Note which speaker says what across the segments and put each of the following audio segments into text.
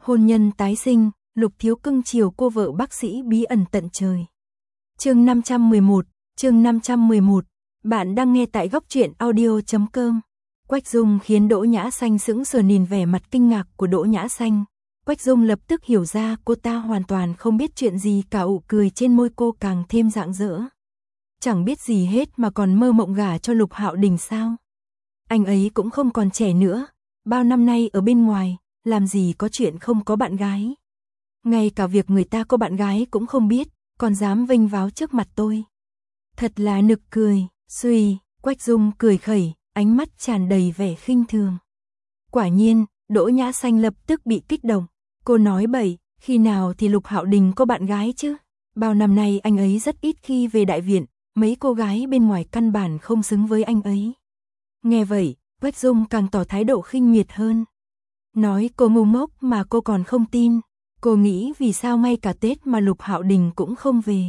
Speaker 1: Hôn nhân tái sinh, Lục Thiếu cưng chiều cô vợ bác sĩ bí ẩn tận trời. Chương 511, bạn đang nghe tại góc truyện audio.com. Quách Dung khiến Đỗ Nhã Xanh sững sờ nhìn vẻ mặt kinh ngạc của Đỗ Nhã Xanh. Quách Dung lập tức hiểu ra cô ta hoàn toàn không biết chuyện gì cả, ụ cười trên môi cô càng thêm rạng rỡ. Chẳng biết gì hết mà còn mơ mộng gả cho Lục Hạo Đình sao? Anh ấy cũng không còn trẻ nữa, bao năm nay ở bên ngoài, làm gì có chuyện không có bạn gái. Ngay cả việc người ta có bạn gái cũng không biết, còn dám vênh váo trước mặt tôi. Thật là nực cười, suy, Quách Dung cười khẩy, ánh mắt tràn đầy vẻ khinh thường. Quả nhiên, Đỗ Nhã Xanh lập tức bị kích động. Cô nói bậy, khi nào thì Lục Hạo Đình có bạn gái chứ? Bao năm nay anh ấy rất ít khi về đại viện, mấy cô gái bên ngoài căn bản không xứng với anh ấy. Nghe vậy, Quách Dung càng tỏ thái độ khinh miệt hơn. Nói cô ngu ngốc mà cô còn không tin. Cô nghĩ vì sao ngay cả Tết mà Lục Hạo Đình cũng không về.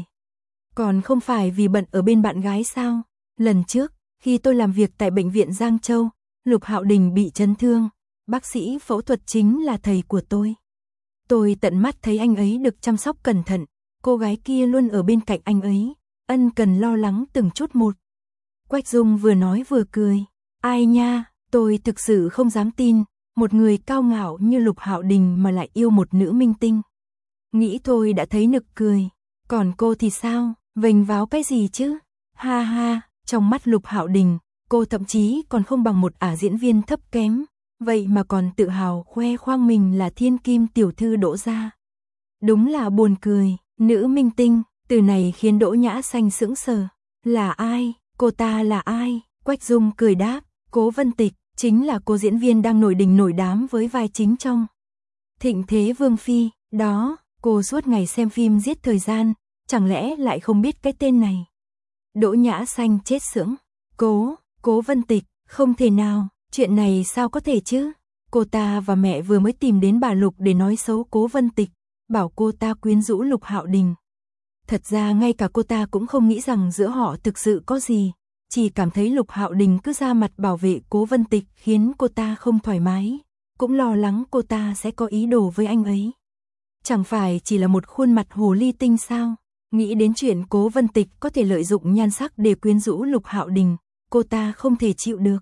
Speaker 1: Còn không phải vì bận ở bên bạn gái sao? Lần trước, khi tôi làm việc tại bệnh viện Giang Châu, Lục Hạo Đình bị chấn thương. Bác sĩ phẫu thuật chính là thầy của tôi. Tôi tận mắt thấy anh ấy được chăm sóc cẩn thận. Cô gái kia luôn ở bên cạnh anh ấy, ân cần lo lắng từng chút một. Quách Dung vừa nói vừa cười. Ai nha, tôi thực sự không dám tin. Một người cao ngạo như Lục Hạo Đình mà lại yêu một nữ minh tinh. Nghĩ thôi đã thấy nực cười. Còn cô thì sao, vênh váo cái gì chứ? Ha ha, trong mắt Lục Hạo Đình, cô thậm chí còn không bằng một diễn viên thấp kém. Vậy mà còn tự hào khoe khoang mình là thiên kim tiểu thư Đỗ gia. Đúng là buồn cười, nữ minh tinh, từ này khiến Đỗ Nhã Xanh sững sờ. Là ai? Cô ta là ai? Quách Dung cười đáp, Cố Vân Tịch. Chính là cô diễn viên đang nổi đình nổi đám với vai chính trong Thịnh Thế Vương Phi. Đó, cô suốt ngày xem phim giết thời gian, chẳng lẽ lại không biết cái tên này? Đỗ Nhã Xanh chết sững. Cố Vân Tịch, không thể nào, chuyện này sao có thể chứ? Cô ta và mẹ vừa mới tìm đến bà Lục để nói xấu Cố Vân Tịch, bảo cô ta quyến rũ Lục Hạo Đình. Thật ra ngay cả cô ta cũng không nghĩ rằng giữa họ thực sự có gì. Chỉ cảm thấy Lục Hạo Đình cứ ra mặt bảo vệ Cố Vân Tịch khiến cô ta không thoải mái, cũng lo lắng cô ta sẽ có ý đồ với anh ấy. Chẳng phải chỉ là một khuôn mặt hồ ly tinh sao? Nghĩ đến chuyện Cố Vân Tịch có thể lợi dụng nhan sắc để quyến rũ Lục Hạo Đình, cô ta không thể chịu được.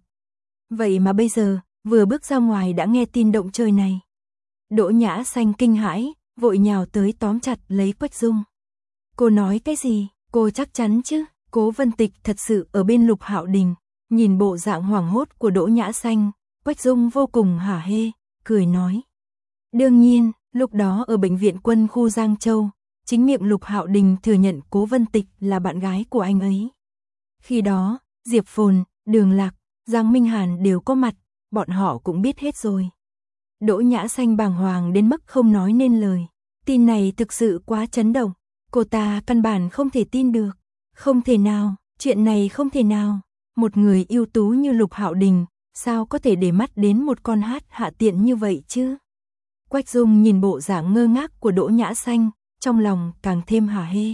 Speaker 1: Vậy mà bây giờ, vừa bước ra ngoài đã nghe tin động trời này. Đỗ Nhã Xanh kinh hãi, vội nhào tới tóm chặt lấy Quách Dung. Cô nói cái gì? Cô chắc chắn chứ? Cố Vân Tịch thật sự ở bên Lục Hạo Đình. Nhìn bộ dạng hoảng hốt của Đỗ Nhã Xanh, Quách Dung vô cùng hả hê, cười nói. Đương nhiên, lúc đó ở bệnh viện quân khu Giang Châu, chính miệng Lục Hạo Đình thừa nhận Cố Vân Tịch là bạn gái của anh ấy. Khi đó, Diệp Phồn, Đường Lạc, Giang Minh Hàn đều có mặt, bọn họ cũng biết hết rồi. Đỗ Nhã Xanh bàng hoàng đến mức không nói nên lời. Tin này thực sự quá chấn động, cô ta căn bản không thể tin được. Không thể nào, chuyện này không thể nào. Một người ưu tú như Lục Hạo Đình, sao có thể để mắt đến một con hát hạ tiện như vậy chứ? Quách Dung nhìn bộ dạng ngơ ngác của Đỗ Nhã Xanh, trong lòng càng thêm hả hê.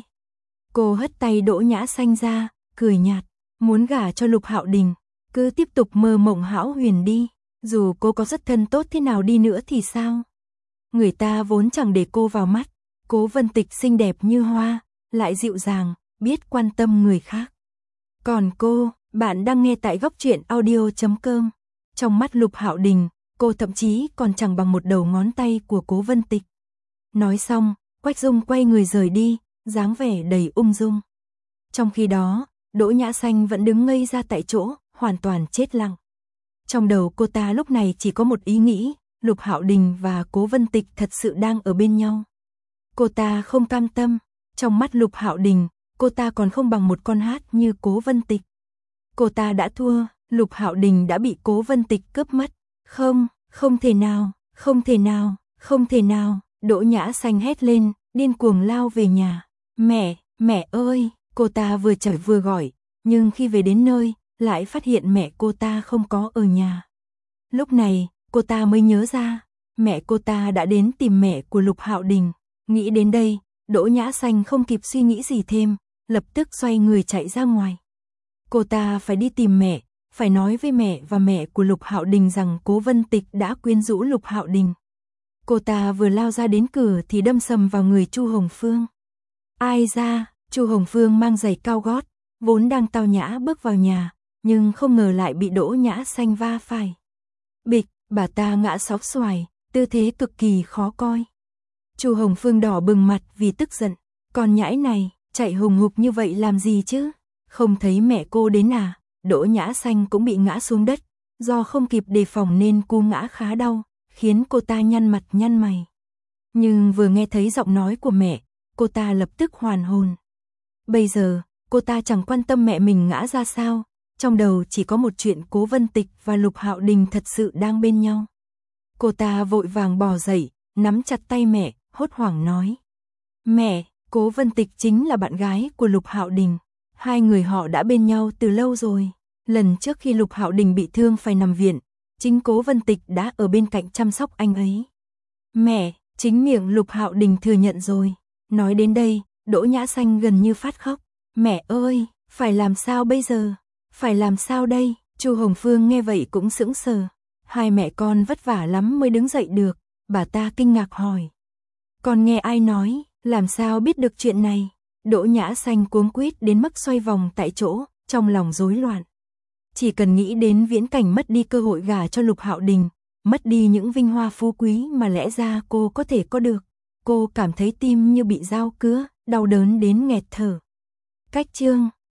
Speaker 1: Cô hất tay Đỗ Nhã Xanh ra, cười nhạt, muốn gả cho Lục Hạo Đình, cứ tiếp tục mơ mộng hão huyền đi, dù cô có rất thân tốt thế nào đi nữa thì sao? Người ta vốn chẳng để cô vào mắt, Cố Vân Tịch xinh đẹp như hoa, lại dịu dàng, biết quan tâm người khác. Còn cô, bạn đang nghe tại góc truyện audio.com. Trong mắt Lục Hạo Đình, cô thậm chí còn chẳng bằng một đầu ngón tay của Cố Vân Tịch. Nói xong, Quách Dung quay người rời đi, dáng vẻ đầy ung dung. Trong khi đó, Đỗ Nhã Xanh vẫn đứng ngây ra tại chỗ, hoàn toàn chết lặng. Trong đầu cô ta lúc này chỉ có một ý nghĩ, Lục Hạo Đình và Cố Vân Tịch thật sự đang ở bên nhau. Cô ta không cam tâm, trong mắt Lục Hạo Đình, cô ta còn không bằng một con hát như Cố Vân Tịch. Cô ta đã thua, Lục Hạo Đình đã bị Cố Vân Tịch cướp mất. Không thể nào, không thể nào, không thể nào. Đỗ Nhã Xanh hét lên, điên cuồng lao về nhà. Mẹ ơi, cô ta vừa chửi vừa gọi, nhưng khi về đến nơi, lại phát hiện mẹ cô ta không có ở nhà. Lúc này, cô ta mới nhớ ra, mẹ cô ta đã đến tìm mẹ của Lục Hạo Đình. Nghĩ đến đây, Đỗ Nhã Xanh không kịp suy nghĩ gì thêm, lập tức xoay người chạy ra ngoài. Cô ta phải đi tìm mẹ, phải nói với mẹ và mẹ của Lục Hạo Đình rằng Cố Vân Tịch đã quyến rũ Lục Hạo Đình. Cô ta vừa lao ra đến cửa thì đâm sầm vào người Chu Hồng Phương. Ai da, Chu Hồng Phương mang giày cao gót, vốn đang tao nhã bước vào nhà, nhưng không ngờ lại bị Đỗ Nhã Xanh va phải. Bịch, bà ta ngã sóng xoài, tư thế cực kỳ khó coi. Chu Hồng Phương đỏ bừng mặt vì tức giận, con nhãi này, chạy hùng hục như vậy làm gì chứ? Không thấy mẹ cô đến à? Đỗ Nhã Xanh cũng bị ngã xuống đất, do không kịp đề phòng nên cú ngã khá đau, khiến cô ta nhăn mặt nhăn mày. Nhưng vừa nghe thấy giọng nói của mẹ, cô ta lập tức hoàn hồn. Bây giờ, cô ta chẳng quan tâm mẹ mình ngã ra sao, trong đầu chỉ có một chuyện Cố Vân Tịch và Lục Hạo Đình thật sự đang bên nhau. Cô ta vội vàng bò dậy, nắm chặt tay mẹ, hốt hoảng nói. Mẹ, Cố Vân Tịch chính là bạn gái của Lục Hạo Đình. Hai người họ đã bên nhau từ lâu rồi. Lần trước khi Lục Hạo Đình bị thương phải nằm viện, chính Cố Vân Tịch đã ở bên cạnh chăm sóc anh ấy. Mẹ, chính miệng Lục Hạo Đình thừa nhận rồi. Nói đến đây, Đỗ Nhã Xanh gần như phát khóc. Mẹ ơi, phải làm sao bây giờ? Phải làm sao đây? Chu Hồng Phương nghe vậy cũng sững sờ. Hai mẹ con vất vả lắm mới đứng dậy được. Bà ta kinh ngạc hỏi. Con nghe ai nói, làm sao biết được chuyện này? Đỗ Nhã Xanh cuống quýt đến mức xoay vòng tại chỗ, trong lòng rối loạn. Chỉ cần nghĩ đến viễn cảnh mất đi cơ hội gả cho Lục Hạo Đình, mất đi những vinh hoa phú quý mà lẽ ra cô có thể có được, cô cảm thấy tim như bị dao cứa, đau đớn đến nghẹt thở. Cách chương